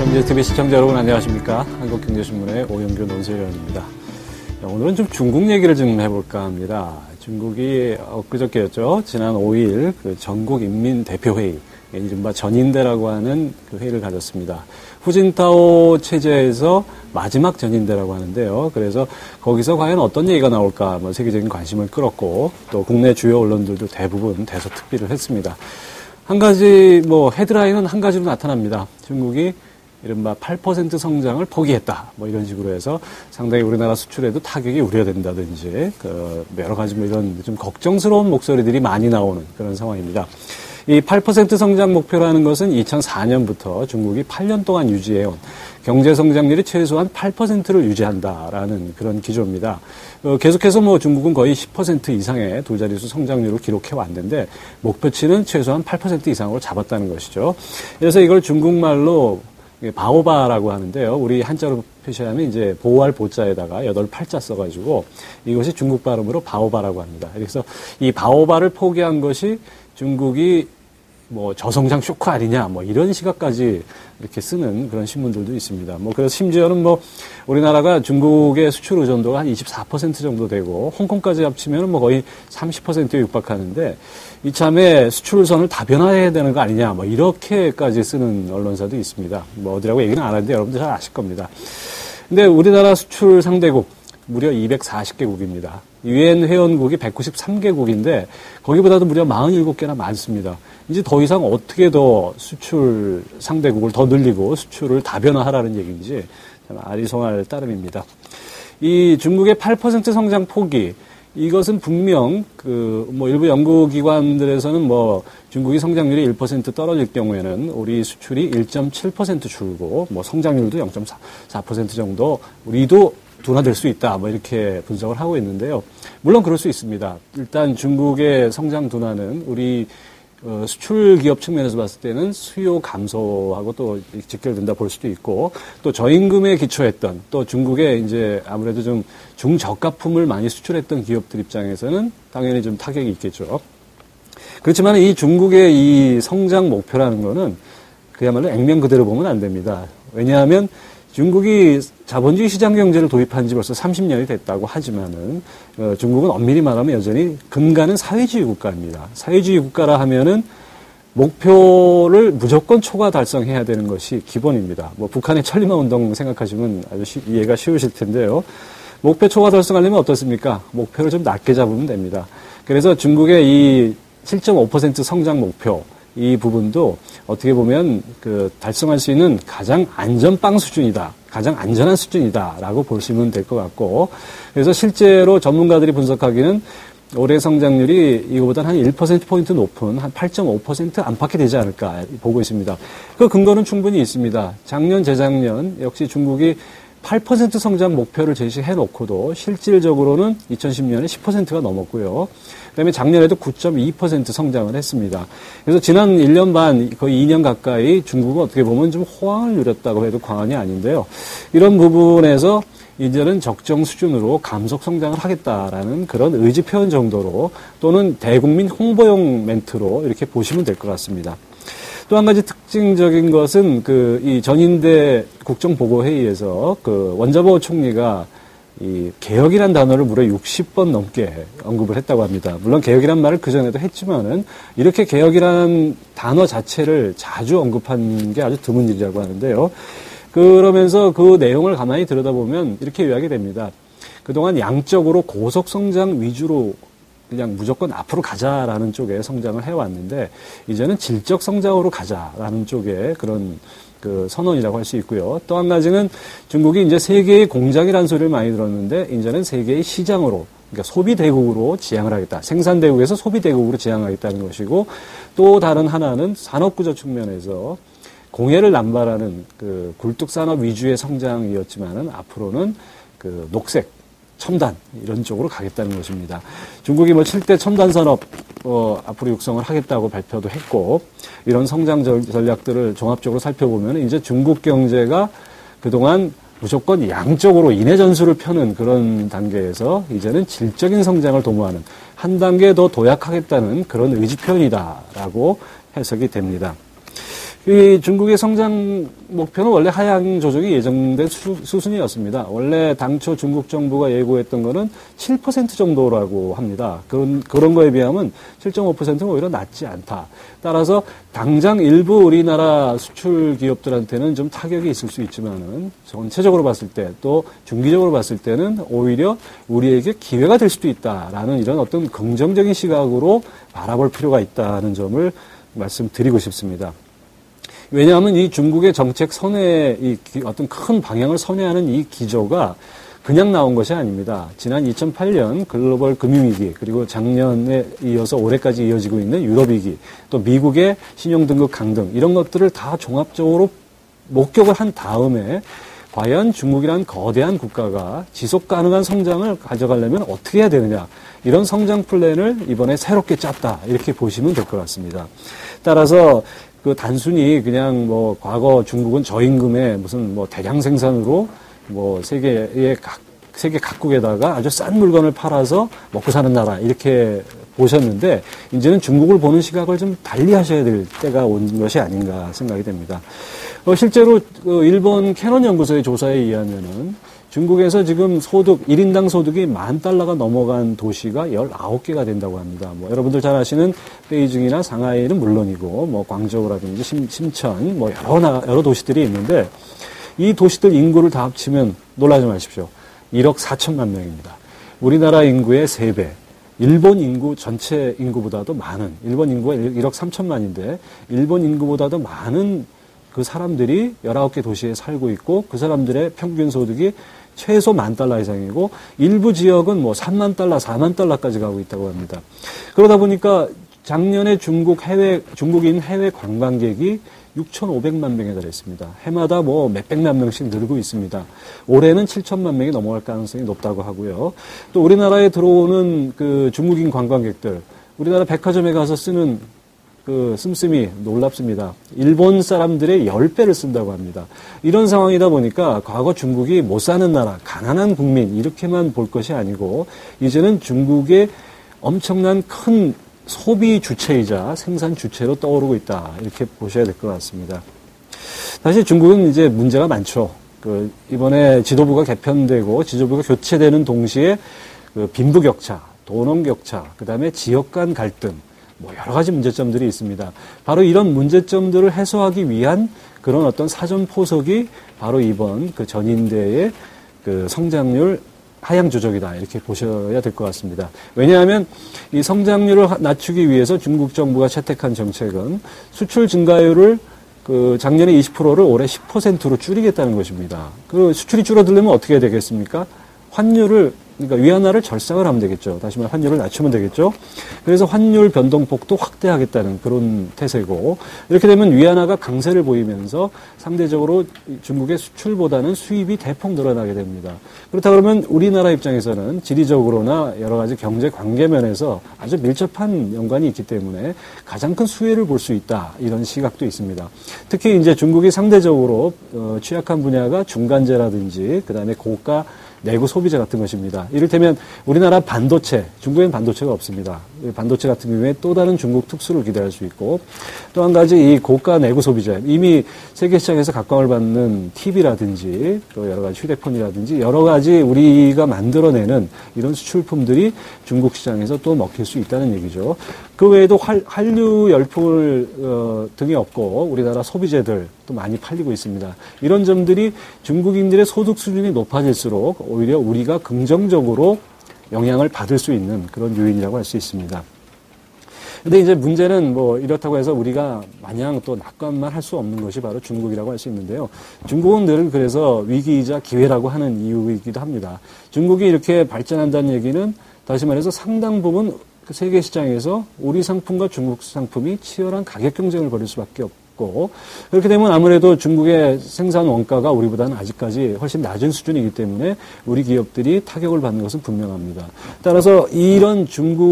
정제TV 시청자 여러분 안녕하십니까? 한국경제신문의 오영규 논설위원입니다. 오늘은 좀 중국 얘기를 좀 해볼까 합니다. 중국이 엊그저께였죠. 지난 5일 그 전국인민대표회의, 이른바 전인대라고 하는 그 회의를 가졌습니다. 후진타오 체제에서 마지막 전인대라고 하는데요. 그래서 거기서 과연 어떤 얘기가 나올까 세계적인 관심을 끌었고 또 국내 주요 언론들도 대부분 대서특필을 했습니다. 한 가지 헤드라인은 한 가지로 나타납니다. 중국이 이른바 8% 성장을 포기했다. 이런 식으로 해서 상당히 우리나라 수출에도 타격이 우려된다든지, 여러 가지 이런 좀 걱정스러운 목소리들이 많이 나오는 그런 상황입니다. 이 8% 성장 목표라는 것은 2004년부터 중국이 8년 동안 유지해온 경제 성장률이 최소한 8%를 유지한다라는 그런 기조입니다. 계속해서 중국은 거의 10% 이상의 두 자릿수 성장률을 기록해 왔는데 목표치는 최소한 8% 이상으로 잡았다는 것이죠. 그래서 이걸 중국말로 바오바라고 하는데요. 우리 한자로 표시하면 이제 보호할 보자에다가 8팔자 써가지고 이것이 중국 발음으로 바오바라고 합니다. 그래서 이 바오바를 포기한 것이 중국이 저성장 쇼크 아니냐 이런 시각까지 이렇게 쓰는 그런 신문들도 있습니다. 그래서 심지어는 우리나라가 중국의 수출 의존도가 한 24% 정도 되고 홍콩까지 합치면 거의 30%에 육박하는데 이참에 수출선을 다변화해야 되는 거 아니냐 이렇게까지 쓰는 언론사도 있습니다. 어디라고 얘기는 안 하는데 여러분들 잘 아실 겁니다. 근데 우리나라 수출 상대국 무려 240개국입니다. 유엔 회원국이 193개국인데 거기보다도 무려 47개나 많습니다. 이제 더 이상 어떻게 더 수출 상대국을 더 늘리고 수출을 다변화하라는 얘기인지 참 아리송할 따름입니다. 이 중국의 8% 성장 포기, 이것은 분명 일부 연구기관들에서는 중국이 성장률이 1% 떨어질 경우에는 우리 수출이 1.7% 줄고 성장률도 0.4% 정도 우리도 둔화될 수 있다 이렇게 분석을 하고 있는데요. 물론 그럴 수 있습니다. 일단 중국의 성장 둔화는 우리 수출 기업 측면에서 봤을 때는 수요 감소하고 또 직결된다 볼 수도 있고, 또 저임금에 기초했던, 또 중국에 이제 아무래도 좀 중저가품을 많이 수출했던 기업들 입장에서는 당연히 좀 타격이 있겠죠. 그렇지만 이 중국의 이 성장 목표라는 거는 그야말로 액면 그대로 보면 안 됩니다. 왜냐하면 중국이 자본주의 시장 경제를 도입한 지 벌써 30년이 됐다고 하지만은 중국은 엄밀히 말하면 여전히 근간은 사회주의 국가입니다. 사회주의 국가라 하면은 목표를 무조건 초과 달성해야 되는 것이 기본입니다. 북한의 천리마 운동 생각하시면 아주 이해가 쉬우실 텐데요. 목표 초과 달성하려면 어떻습니까? 목표를 좀 낮게 잡으면 됩니다. 그래서 중국의 이 7.5% 성장 목표, 이 부분도 어떻게 보면 달성할 수 있는 가장 안전빵 수준이다. 가장 안전한 수준이다라고 보시면 될 것 같고, 그래서 실제로 전문가들이 분석하기는 올해 성장률이 이거보다 한 1%포인트 높은 한 8.5% 안팎이 되지 않을까 보고 있습니다. 그 근거는 충분히 있습니다. 작년, 재작년 역시 중국이 8% 성장 목표를 제시해놓고도 실질적으로는 2010년에 10%가 넘었고요. 그다음에 작년에도 9.2% 성장을 했습니다. 그래서 지난 1년 반, 거의 2년 가까이 중국은 어떻게 보면 좀 호황을 누렸다고 해도 과언이 아닌데요. 이런 부분에서 이제는 적정 수준으로 감속 성장을 하겠다라는 그런 의지 표현 정도로, 또는 대국민 홍보용 멘트로 이렇게 보시면 될 것 같습니다. 또 한 가지 특징적인 것은 이 전인대 국정보고회의에서 원자보 총리가 이 개혁이란 단어를 무려 60번 넘게 언급을 했다고 합니다. 물론 개혁이란 말을 그전에도 했지만은 이렇게 개혁이라는 단어 자체를 자주 언급한 게 아주 드문 일이라고 하는데요. 그러면서 그 내용을 가만히 들여다보면 이렇게 요약이 됩니다. 그동안 양적으로 고속 성장 위주로 그냥 무조건 앞으로 가자라는 쪽에 성장을 해왔는데, 이제는 질적 성장으로 가자라는 쪽에 그런 선언이라고 할 수 있고요. 또 한 가지는 중국이 이제 세계의 공장이라는 소리를 많이 들었는데, 이제는 세계의 시장으로, 그러니까 소비대국으로 지향을 하겠다. 생산대국에서 소비대국으로 지향하겠다는 것이고, 또 다른 하나는 산업구조 측면에서 공해를 남발하는 굴뚝산업 위주의 성장이었지만은 앞으로는 녹색, 첨단 이런 쪽으로 가겠다는 것입니다. 중국이 7대 첨단 산업 앞으로 육성을 하겠다고 발표도 했고, 이런 성장 전략들을 종합적으로 살펴보면 이제 중국 경제가 그동안 무조건 양적으로 인해 전술을 펴는 그런 단계에서 이제는 질적인 성장을 도모하는, 한 단계 더 도약하겠다는 그런 의지 표현이다라고 해석이 됩니다. 이 중국의 성장 목표는 원래 하향 조정이 예정된 수순이었습니다. 원래 당초 중국 정부가 예고했던 거는 7% 정도라고 합니다. 그런 거에 비하면 7.5%는 오히려 낮지 않다. 따라서 당장 일부 우리나라 수출 기업들한테는 좀 타격이 있을 수 있지만은 전체적으로 봤을 때 또 중기적으로 봤을 때는 오히려 우리에게 기회가 될 수도 있다라는 이런 어떤 긍정적인 시각으로 바라볼 필요가 있다는 점을 말씀드리고 싶습니다. 왜냐하면 이 중국의 정책 선회, 어떤 큰 방향을 선회하는 이 기조가 그냥 나온 것이 아닙니다. 지난 2008년 글로벌 금융위기, 그리고 작년에 이어서 올해까지 이어지고 있는 유럽위기, 또 미국의 신용등급 강등, 이런 것들을 다 종합적으로 목격을 한 다음에 과연 중국이란 거대한 국가가 지속 가능한 성장을 가져가려면 어떻게 해야 되느냐, 이런 성장 플랜을 이번에 새롭게 짰다, 이렇게 보시면 될 것 같습니다. 따라서 단순히 그냥 과거 중국은 저임금에 무슨 대량 생산으로 세계 각국에다가 아주 싼 물건을 팔아서 먹고 사는 나라, 이렇게 보셨는데, 이제는 중국을 보는 시각을 좀 달리 하셔야 될 때가 온 것이 아닌가 생각이 됩니다. 실제로 일본 캐논 연구소의 조사에 의하면은 중국에서 지금 1인당 소득이 $10,000가 넘어간 도시가 19개가 된다고 합니다. 여러분들 잘 아시는 베이징이나 상하이는 물론이고, 광저우라든지 심천, 여러 도시들이 있는데, 이 도시들 인구를 다 합치면 놀라지 마십시오. 1억 4천만 명입니다. 우리나라 인구의 3배. 일본 인구 전체 인구보다도 많은, 일본 인구가 1억 3천만인데, 일본 인구보다도 많은 그 사람들이 19개 도시에 살고 있고, 그 사람들의 평균 소득이 최소 $10,000 이상이고, 일부 지역은 $30,000, $40,000까지 가고 있다고 합니다. 그러다 보니까 작년에 중국인 해외 관광객이 6,500만 명에 달했습니다. 해마다 몇백만 명씩 늘고 있습니다. 올해는 7천만 명이 넘어갈 가능성이 높다고 하고요. 또 우리나라에 들어오는 그 중국인 관광객들, 우리나라 백화점에 가서 쓰는 씀씀이 놀랍습니다. 일본 사람들의 10배를 쓴다고 합니다. 이런 상황이다 보니까 과거 중국이 못 사는 나라, 가난한 국민, 이렇게만 볼 것이 아니고, 이제는 중국의 엄청난 큰 소비 주체이자 생산 주체로 떠오르고 있다, 이렇게 보셔야 될 것 같습니다. 사실 중국은 이제 문제가 많죠. 이번에 지도부가 개편되고 지도부가 교체되는 동시에 빈부격차, 돈원격차, 그 다음에 지역 간 갈등, 여러 가지 문제점들이 있습니다. 바로 이런 문제점들을 해소하기 위한 그런 어떤 사전 포석이 바로 이번 전인대의 성장률 하향 조정이다, 이렇게 보셔야 될 것 같습니다. 왜냐하면 이 성장률을 낮추기 위해서 중국 정부가 채택한 정책은 수출 증가율을 작년에 20%를 올해 10%로 줄이겠다는 것입니다. 수출이 줄어들려면 어떻게 해야 되겠습니까? 그러니까 위안화를 절상을 하면 되겠죠. 다시 말해 환율을 낮추면 되겠죠. 그래서 환율 변동폭도 확대하겠다는 그런 태세고, 이렇게 되면 위안화가 강세를 보이면서 상대적으로 중국의 수출보다는 수입이 대폭 늘어나게 됩니다. 그렇다 그러면 우리나라 입장에서는 지리적으로나 여러 가지 경제 관계면에서 아주 밀접한 연관이 있기 때문에 가장 큰 수혜를 볼 수 있다, 이런 시각도 있습니다. 특히 이제 중국이 상대적으로 취약한 분야가 중간재라든지 그다음에 고가 내구 소비재 같은 것입니다. 이를테면 우리나라 반도체, 중국에는 반도체가 없습니다. 반도체 같은 경우에 또 다른 중국 특수를 기대할 수 있고, 또 한 가지 이 고가 내구 소비재, 이미 세계 시장에서 각광을 받는 TV라든지 또 여러 가지 휴대폰이라든지 여러 가지 우리가 만들어내는 이런 수출품들이 중국 시장에서 또 먹힐 수 있다는 얘기죠. 그 외에도 한류 열풍을 등에 업고 우리나라 소비재들 또 많이 팔리고 있습니다. 이런 점들이 중국인들의 소득 수준이 높아질수록 오히려 우리가 긍정적으로 영향을 받을 수 있는 그런 요인이라고 할 수 있습니다. 근데 이제 문제는 이렇다고 해서 우리가 마냥 또 낙관만 할 수 없는 것이 바로 중국이라고 할 수 있는데요. 중국은 늘 그래서 위기이자 기회라고 하는 이유이기도 합니다. 중국이 이렇게 발전한다는 얘기는 다시 말해서 상당 부분 세계 시장에서 우리 상품과 중국 상품이 치열한 가격 경쟁을 벌일 수밖에 없고, 그렇게 되면 아무래도 중국의 생산 원가가 우리보다는 아직까지 훨씬 낮은 수준이기 때문에 우리 기업들이 타격을 받는 것은 분명합니다. 따라서 이런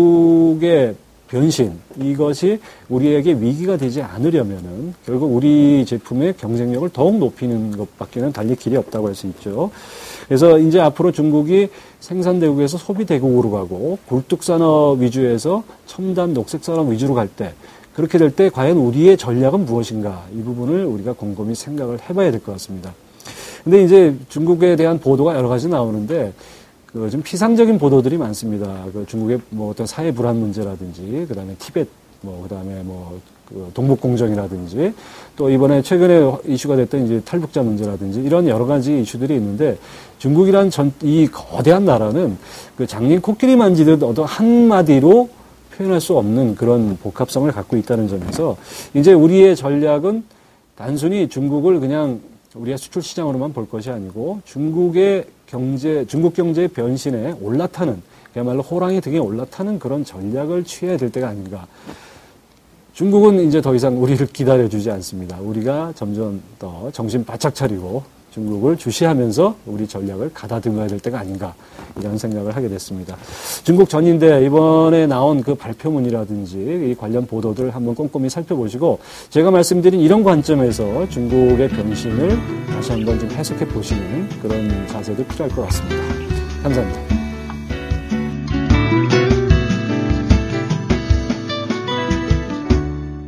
중국의 변신, 이것이 우리에게 위기가 되지 않으려면은 결국 우리 제품의 경쟁력을 더욱 높이는 것밖에는 달리 길이 없다고 할 수 있죠. 그래서 이제 앞으로 중국이 생산대국에서 소비대국으로 가고 굴뚝산업 위주에서 첨단 녹색산업 위주로 갈 때, 그렇게 될 때 과연 우리의 전략은 무엇인가? 이 부분을 우리가 곰곰이 생각을 해봐야 될 것 같습니다. 근데 이제 중국에 대한 보도가 여러 가지 나오는데 좀 피상적인 보도들이 많습니다. 중국의 뭐 어떤 사회 불안 문제라든지, 그 다음에 티벳, 그 다음에 동북공정이라든지, 또 이번에 최근에 이슈가 됐던 이제 탈북자 문제라든지, 이런 여러 가지 이슈들이 있는데, 중국이란 이 거대한 나라는 그 장님 코끼리 만지듯 어떤 한마디로 표현할 수 없는 그런 복합성을 갖고 있다는 점에서, 이제 우리의 전략은 단순히 중국을 그냥 우리가 수출 시장으로만 볼 것이 아니고, 중국 경제의 변신에 올라타는, 그야말로 호랑이 등에 올라타는 그런 전략을 취해야 될 때가 아닌가. 중국은 이제 더 이상 우리를 기다려주지 않습니다. 우리가 점점 더 정신 바짝 차리고 중국을 주시하면서 우리 전략을 가다듬어야 될 때가 아닌가, 이런 생각을 하게 됐습니다. 중국 전인대 이번에 나온 그 발표문이라든지 이 관련 보도들 한번 꼼꼼히 살펴보시고, 제가 말씀드린 이런 관점에서 중국의 변신을 다시 한번 좀 해석해 보시는 그런 자세도 필요할 것 같습니다. 감사합니다.